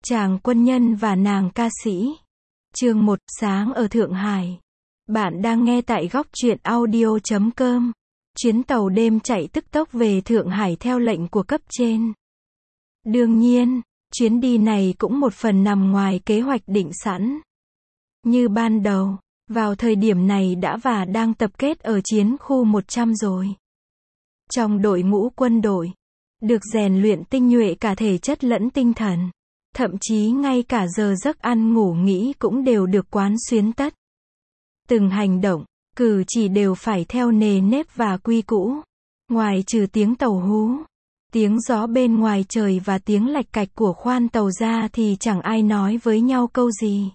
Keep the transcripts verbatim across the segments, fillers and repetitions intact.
Chàng quân nhân và nàng ca sĩ. Chương một, sáng ở Thượng Hải. Bạn đang nghe tại góc truyện audio chấm com. Chuyến tàu đêm chạy tức tốc về Thượng Hải theo lệnh của cấp trên. Đương nhiên, chuyến đi này cũng một phần nằm ngoài kế hoạch định sẵn. Như ban đầu, vào thời điểm này đã và đang tập kết ở chiến khu một trăm rồi. Trong đội ngũ quân đội, được rèn luyện tinh nhuệ cả thể chất lẫn tinh thần. Thậm chí ngay cả giờ giấc ăn ngủ nghỉ cũng đều được quán xuyến tất. Từng hành động, cử chỉ đều phải theo nề nếp và quy củ. Ngoài trừ tiếng tàu hú, tiếng gió bên ngoài trời và tiếng lạch cạch của khoan tàu ra thì chẳng ai nói với nhau câu gì.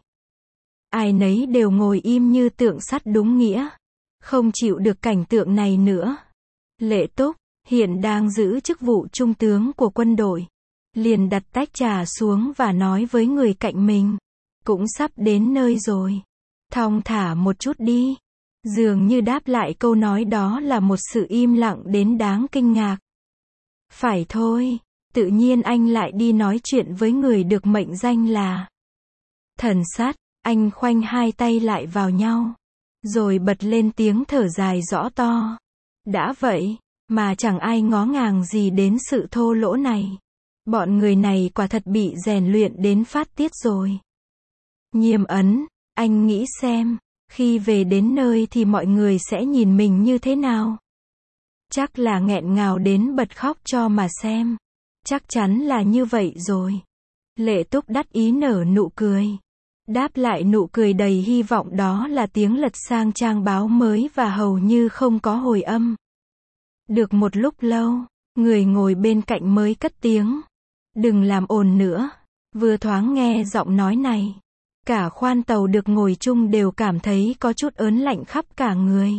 Ai nấy đều ngồi im như tượng sắt đúng nghĩa. Không chịu được cảnh tượng này nữa. Lệ Túc, hiện đang giữ chức vụ trung tướng của quân đội, liền đặt tách trà xuống và nói với người cạnh mình. Cũng sắp đến nơi rồi. Thong thả một chút đi. Dường như đáp lại câu nói đó là một sự im lặng đến đáng kinh ngạc. Phải thôi, tự nhiên anh lại đi nói chuyện với người được mệnh danh là Thần Sát. Anh khoanh hai tay lại vào nhau, rồi bật lên tiếng thở dài rõ to. Đã vậy, mà chẳng ai ngó ngàng gì đến sự thô lỗ này. Bọn người này quả thật bị rèn luyện đến phát tiết rồi. Nhiêm Ấn, anh nghĩ xem, khi về đến nơi thì mọi người sẽ nhìn mình như thế nào? Chắc là nghẹn ngào đến bật khóc cho mà xem. Chắc chắn là như vậy rồi. Lệ Túc đắc ý nở nụ cười. Đáp lại nụ cười đầy hy vọng đó là tiếng lật sang trang báo mới và hầu như không có hồi âm. Được một lúc lâu, người ngồi bên cạnh mới cất tiếng. Đừng làm ồn nữa. Vừa thoáng nghe giọng nói này, cả khoan tàu được ngồi chung đều cảm thấy có chút ớn lạnh khắp cả người.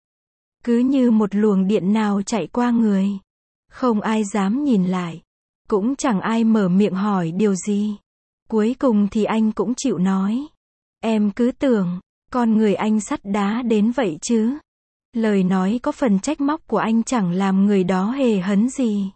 Cứ như một luồng điện nào chạy qua người. Không ai dám nhìn lại. Cũng chẳng ai mở miệng hỏi điều gì. Cuối cùng thì anh cũng chịu nói. Em cứ tưởng, con người anh sắt đá đến vậy chứ. Lời nói có phần trách móc của anh chẳng làm người đó hề hấn gì.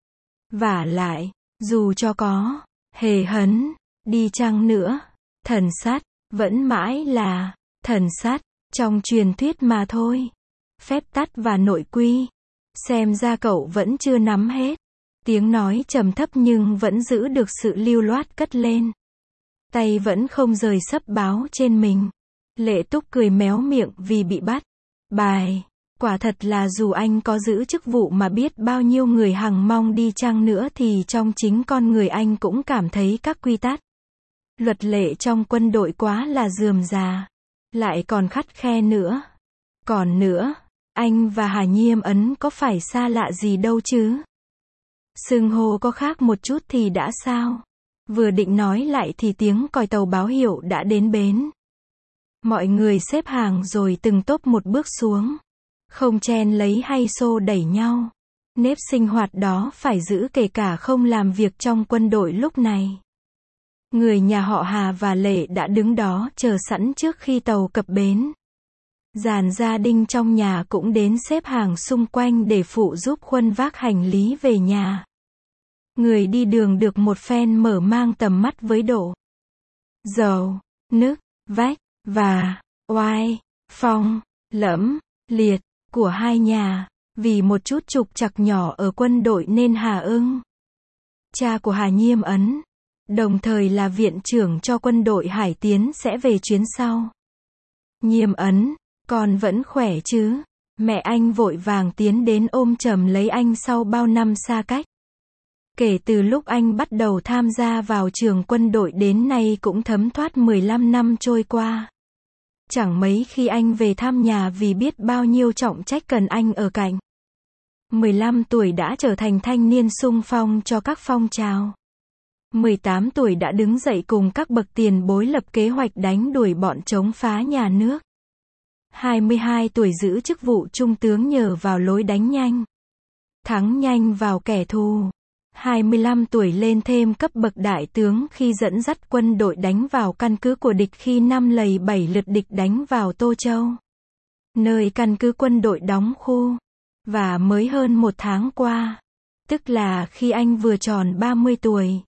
Vả lại, dù cho có hề hấn đi chăng nữa, Thần Sát vẫn mãi là Thần Sát trong truyền thuyết mà thôi. Phép tắc và nội quy, xem ra cậu vẫn chưa nắm hết. Tiếng nói trầm thấp nhưng vẫn giữ được sự lưu loát cất lên. Tay vẫn không rời xấp báo trên mình. Lệ Túc cười méo miệng vì bị bắt. Bài, quả thật là dù anh có giữ chức vụ mà biết bao nhiêu người hằng mong đi chăng nữa thì trong chính con người anh cũng cảm thấy các quy tắc, luật lệ trong quân đội quá là rườm rà. Lại còn khắt khe nữa. Còn nữa, anh và Hà Nhiêm Ấn có phải xa lạ gì đâu chứ? Xưng hô có khác một chút thì đã sao? Vừa định nói lại thì tiếng còi tàu báo hiệu đã đến bến. Mọi người xếp hàng rồi từng tốp một bước xuống. Không chen lấy hay xô đẩy nhau. Nếp sinh hoạt đó phải giữ kể cả không làm việc trong quân đội lúc này. Người nhà họ Hà và Lệ đã đứng đó chờ sẵn trước khi tàu cập bến. Dàn gia đình trong nhà cũng đến xếp hàng xung quanh để phụ giúp khuân vác hành lý về nhà. Người đi đường được một phen mở mang tầm mắt với độ dầu, nước, vách, và oai, phong, lẫm, liệt của hai nhà. Vì một chút trục trặc nhỏ ở quân đội nên Hà Ưng, cha của Hà Nhiêm Ấn, đồng thời là viện trưởng cho quân đội Hải Tiến sẽ về chuyến sau. Nhiêm Ấn, con vẫn khỏe chứ? Mẹ anh vội vàng tiến đến ôm chầm lấy anh sau bao năm xa cách. Kể từ lúc anh bắt đầu tham gia vào trường quân đội đến nay cũng thấm thoát mười lăm năm trôi qua. Chẳng mấy khi anh về thăm nhà vì biết bao nhiêu trọng trách cần anh ở cạnh. mười lăm tuổi đã trở thành thanh niên xung phong cho các phong trào. mười tám tuổi đã đứng dậy cùng các bậc tiền bối lập kế hoạch đánh đuổi bọn chống phá nhà nước. hai mươi hai tuổi giữ chức vụ trung tướng nhờ vào lối đánh nhanh, thắng nhanh vào kẻ thù. hai mươi lăm tuổi lên thêm cấp bậc đại tướng khi dẫn dắt quân đội đánh vào căn cứ của địch khi năm lầy bảy lượt địch đánh vào Tô Châu, nơi căn cứ quân đội đóng khu. Và mới hơn một tháng qua, tức là khi anh vừa tròn ba mươi tuổi,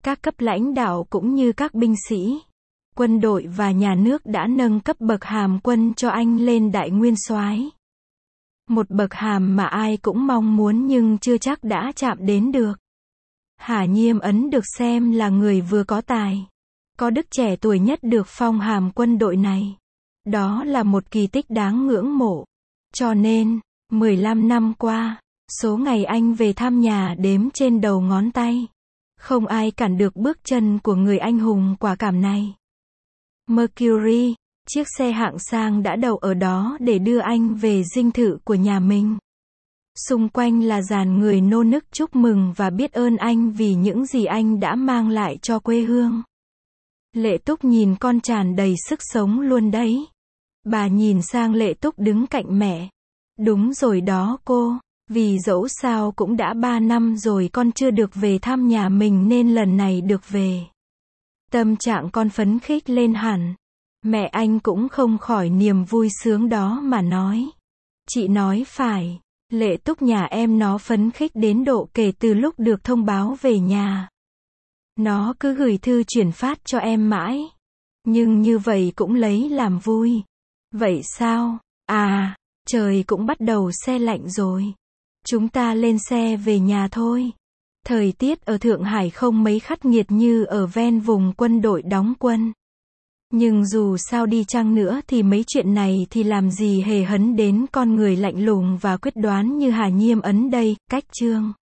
Các cấp lãnh đạo cũng như các binh sĩ, quân đội và nhà nước đã nâng cấp bậc hàm quân cho anh lên đại nguyên soái. Một bậc hàm mà ai cũng mong muốn nhưng chưa chắc đã chạm đến được. Hà Nhiêm Ấn được xem là người vừa có tài, có đức trẻ tuổi nhất được phong hàm quân đội này. Đó là một kỳ tích đáng ngưỡng mộ. Cho nên, mười lăm năm qua, số ngày anh về thăm nhà đếm trên đầu ngón tay. Không ai cản được bước chân của người anh hùng quả cảm này. Mercury, chiếc xe hạng sang đã đậu ở đó để đưa anh về dinh thự của nhà mình. Xung quanh là dàn người nô nức chúc mừng và biết ơn anh vì những gì anh đã mang lại cho quê hương. Lệ Túc nhìn con tràn đầy sức sống luôn đấy. Bà nhìn sang Lệ Túc đứng cạnh mẹ. Đúng rồi đó cô, vì dẫu sao cũng đã ba năm rồi con chưa được về thăm nhà mình nên lần này được về. Tâm trạng con phấn khích lên hẳn. Mẹ anh cũng không khỏi niềm vui sướng đó mà nói. Chị nói phải, Lệ Túc nhà em nó phấn khích đến độ kể từ lúc được thông báo về nhà. Nó cứ gửi thư chuyển phát cho em mãi. Nhưng như vậy cũng lấy làm vui. Vậy sao? À, trời cũng bắt đầu se lạnh rồi. Chúng ta lên xe về nhà thôi. Thời tiết ở Thượng Hải không mấy khắc nghiệt như ở ven vùng quân đội đóng quân. Nhưng dù sao đi chăng nữa thì mấy chuyện này thì làm gì hề hấn đến con người lạnh lùng và quyết đoán như Hà Nhiêm Ấn đây, cách chương.